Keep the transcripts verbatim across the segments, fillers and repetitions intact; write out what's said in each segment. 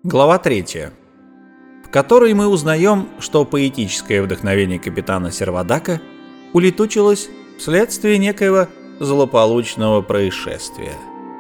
Глава третья, в которой мы узнаем, что поэтическое вдохновение капитана Сервадака улетучилось вследствие некоего злополучного происшествия.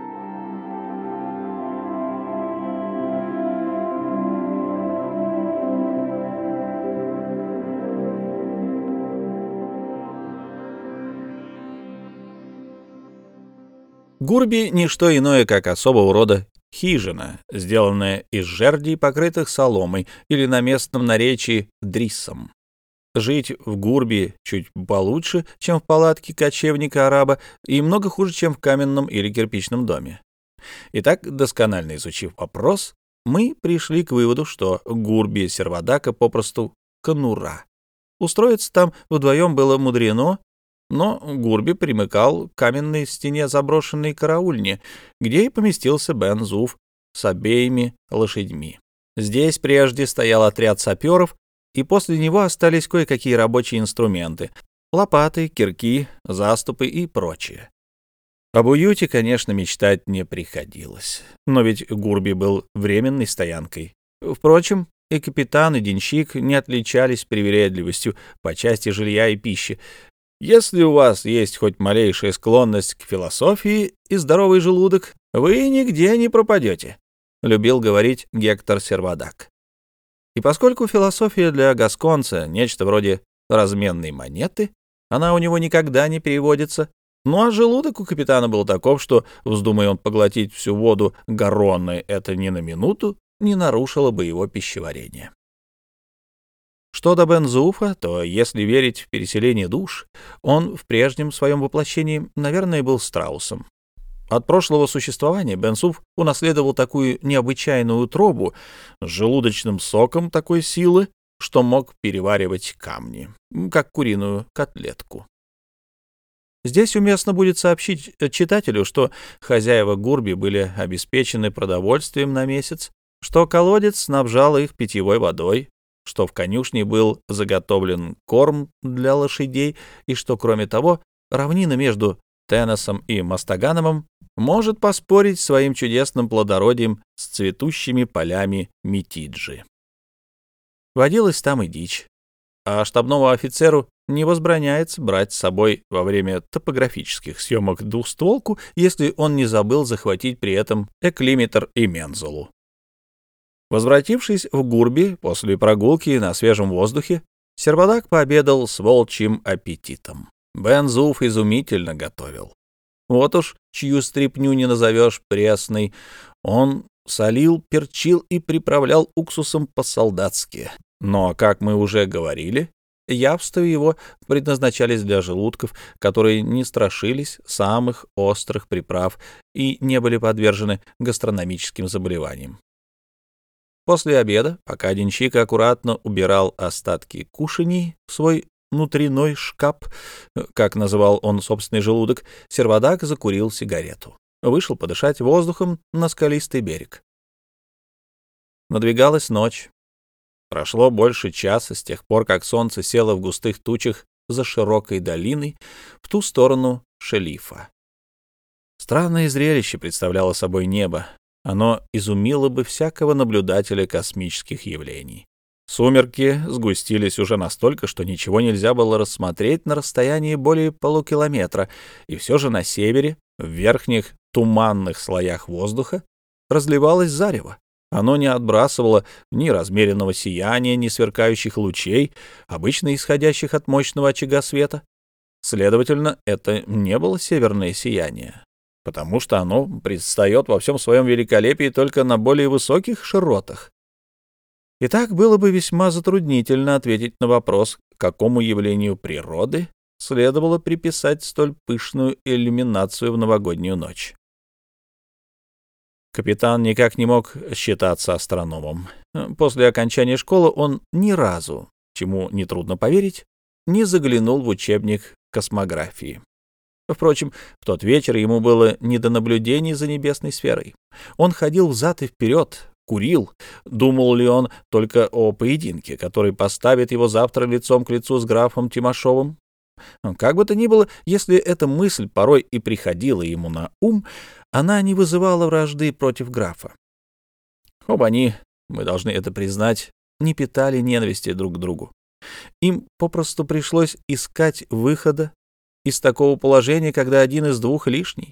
Гурби — ничто иное, как особого рода хижина, сделанная из жердей, покрытых соломой, или на местном наречии дриссом. Жить в Гурби чуть получше, чем в палатке кочевника-араба, и много хуже, чем в каменном или кирпичном доме. Итак, досконально изучив вопрос, мы пришли к выводу, что Гурби Сервадака попросту конура. Устроиться там вдвоем было мудрено, но Гурби примыкал к каменной стене заброшенной караульни, где и поместился Бен-Зуф с обеими лошадьми. Здесь прежде стоял отряд саперов, и после него остались кое-какие рабочие инструменты — лопаты, кирки, заступы и прочее. Об уюте, конечно, мечтать не приходилось, но ведь Гурби был временной стоянкой. Впрочем, и капитан, и денщик не отличались привередливостью по части жилья и пищи. Если у вас есть хоть малейшая склонность к философии и здоровый желудок, вы нигде не пропадете, — любил говорить Гектор Сервадак. И поскольку философия для гасконца — нечто вроде разменной монеты, она у него никогда не переводится, ну а желудок у капитана был таков, что, вздумая он поглотить всю воду Гаронны, это ни на минуту не нарушило бы его пищеварение. Что до Бен-Зуфа, то, если верить в переселение душ, он в прежнем своем воплощении, наверное, был страусом. От прошлого существования Бен-Зуф унаследовал такую необычайную утробу с желудочным соком такой силы, что мог переваривать камни, как куриную котлетку. Здесь уместно будет сообщить читателю, что хозяева Гурби были обеспечены продовольствием на месяц, что колодец снабжал их питьевой водой, что в конюшне был заготовлен корм для лошадей, и что, кроме того, равнина между Теннесом и Мастаганомом может поспорить своим чудесным плодородием с цветущими полями Митиджи. Водилась там и дичь, а штабному офицеру не возбраняется брать с собой во время топографических съемок двухстволку, если он не забыл захватить при этом эклиметр и мензулу. Возвратившись в Гурби после прогулки на свежем воздухе, Сервадак пообедал с волчьим аппетитом. Бен-Зуф изумительно готовил. Вот уж чью стряпню не назовешь пресной. Он солил, перчил и приправлял уксусом по-солдатски. Но, как мы уже говорили, явства его предназначались для желудков, которые не страшились самых острых приправ и не были подвержены гастрономическим заболеваниям. После обеда, пока денщик аккуратно убирал остатки кушаний в свой внутренний шкаф, как называл он собственный желудок, Сервадак закурил сигарету. Вышел подышать воздухом на скалистый берег. Надвигалась ночь. Прошло больше часа с тех пор, как солнце село в густых тучах за широкой долиной в ту сторону Шелифа. Странное зрелище представляло собой небо. Оно изумило бы всякого наблюдателя космических явлений. Сумерки сгустились уже настолько, что ничего нельзя было рассмотреть на расстоянии более полукилометра, и все же на севере, в верхних туманных слоях воздуха, разливалось зарево. Оно не отбрасывало ни размеренного сияния, ни сверкающих лучей, обычно исходящих от мощного очага света. Следовательно, это не было северное сияние, потому что оно предстает во всем своем великолепии только на более высоких широтах. Итак, было бы весьма затруднительно ответить на вопрос, какому явлению природы следовало приписать столь пышную иллюминацию в новогоднюю ночь. Капитан никак не мог считаться астрономом. После окончания школы он ни разу, чему нетрудно поверить, не заглянул в учебник космографии. Впрочем, в тот вечер ему было не до наблюдений за небесной сферой. Он ходил взад и вперед, курил. Думал ли он только о поединке, который поставит его завтра лицом к лицу с графом Тимошовым? Как бы то ни было, если эта мысль порой и приходила ему на ум, она не вызывала вражды против графа. Оба они мы должны это признать, не питали ненависти друг к другу. Им попросту пришлось искать выхода из такого положения, когда один из двух лишний.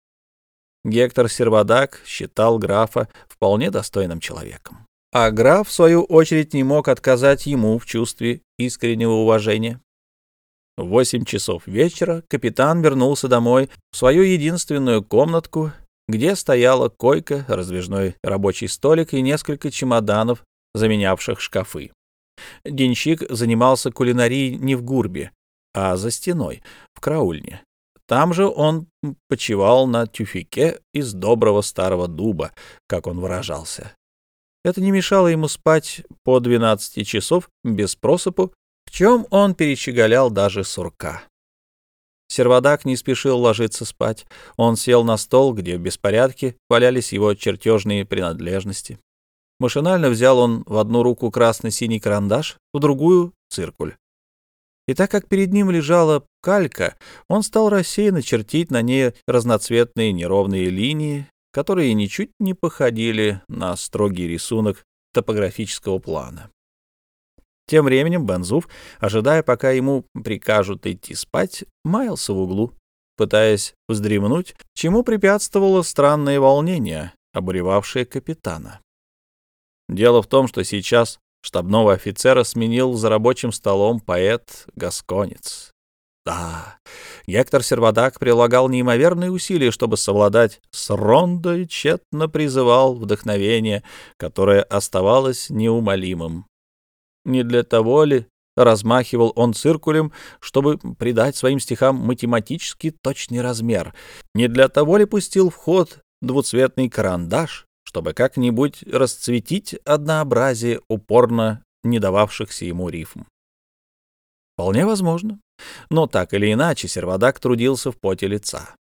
Гектор Сервадак считал графа вполне достойным человеком, а граф, в свою очередь, не мог отказать ему в чувстве искреннего уважения. В восемь часов вечера капитан вернулся домой в свою единственную комнатку, где стояла койка, раздвижной рабочий столик и несколько чемоданов, заменявших шкафы. Денщик занимался кулинарией не в гурбе, а за стеной, в караульне. Там же он почивал на тюфяке из доброго старого дуба, как он выражался. Это не мешало ему спать по двенадцати часов без просыпу, в чем он перещеголял даже сурка. Сервадак не спешил ложиться спать. Он сел на стол, где в беспорядке валялись его чертежные принадлежности. Машинально взял он в одну руку красно-синий карандаш, в другую — циркуль. И так как перед ним лежала калька, он стал рассеянно чертить на ней разноцветные неровные линии, которые ничуть не походили на строгий рисунок топографического плана. Тем временем Бен-Зуф, ожидая, пока ему прикажут идти спать, маялся в углу, пытаясь вздремнуть, чему препятствовало странное волнение, обуревавшее капитана. Дело в том, что сейчас штабного офицера сменил за рабочим столом поэт-гасконец. Да, Гектор Сервадак прилагал неимоверные усилия, чтобы совладать с Рондо, и тщетно призывал вдохновение, которое оставалось неумолимым. Не для того ли размахивал он циркулем, чтобы придать своим стихам математически точный размер? Не для того ли пустил в ход двуцветный карандаш, чтобы как-нибудь расцветить однообразие упорно не дававшихся ему рифм? Вполне возможно. Но так или иначе Сервадак трудился в поте лица.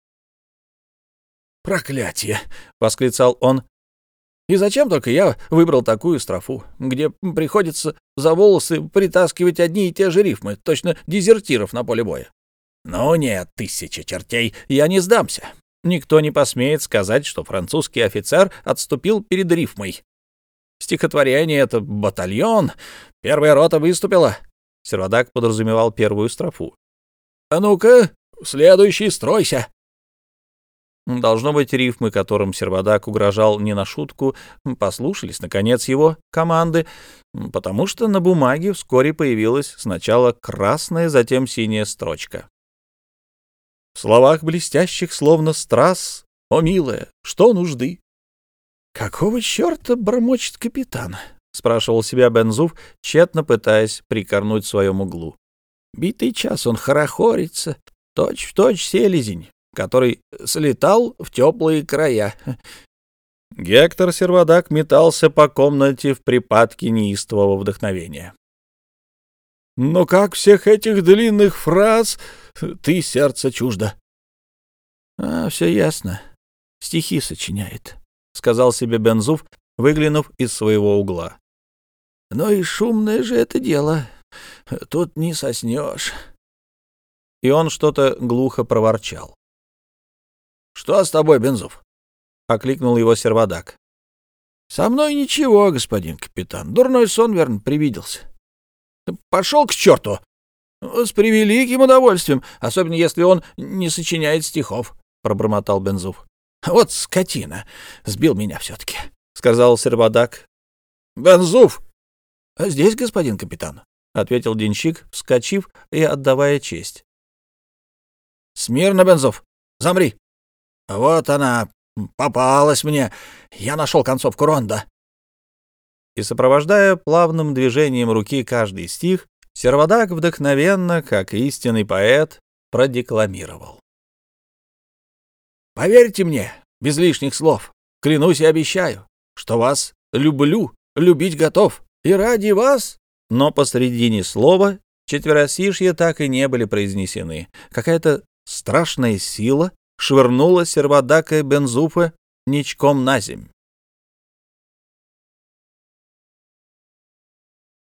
«Проклятие!» — восклицал он. «И зачем только я выбрал такую строфу, где приходится за волосы притаскивать одни и те же рифмы, точно дезертиров на поле боя? Ну нет, тысяча чертей, я не сдамся. Никто не посмеет сказать, что французский офицер отступил перед рифмой. Стихотворение — это батальон, первая рота выступила». Сервадак подразумевал первую строфу. «А ну-ка, следующий, стройся!» Должно быть, рифмы, которым Сервадак угрожал не на шутку, послушались, наконец, его команды, потому что на бумаге вскоре появилась сначала красная, затем синяя строчка. В словах блестящих, словно страз, «О, милая, что нужды?» «Какого черта бормочет капитан?» — спрашивал себя Бен-Зуф, тщетно пытаясь прикорнуть в своем углу. «Битый час он хорохорится, точь-в-точь селезень, который слетал в теплые края». Гектор Сервадак метался по комнате в припадке неистового вдохновения. «Но как всех этих длинных фраз ты сердце чуждо?» «А, все ясно. Стихи сочиняет», — сказал себе Бен-Зуф, выглянув из своего угла. «Но и шумное же это дело. Тут не соснешь». И он что-то глухо проворчал. «Что с тобой, Бен-Зуф?» — окликнул его Сервадак. «Со мной ничего, господин капитан. Дурной сон, верно, привиделся». «Пошел к черту!» «С превеликим удовольствием, особенно если он не сочиняет стихов», — пробормотал Бен-Зуф. «Вот скотина! Сбил меня все-таки», — сказал Сервадак. «Бен-Зуф!» «Здесь, господин капитан», — ответил денщик, вскочив и отдавая честь. «Смирно, Бен-Зуф! Замри! Вот она, попалась мне! Я нашел концовку ронда!» И, сопровождая плавным движением руки каждый стих, Сервадак вдохновенно, как истинный поэт, продекламировал. «Поверьте мне, без лишних слов, клянусь и обещаю, что вас люблю, любить готов, и ради вас...» Но посредине слова четверосишья так и не были произнесены. Какая-то страшная сила швырнула Сервадака Бен-Зуфа ничком на земь.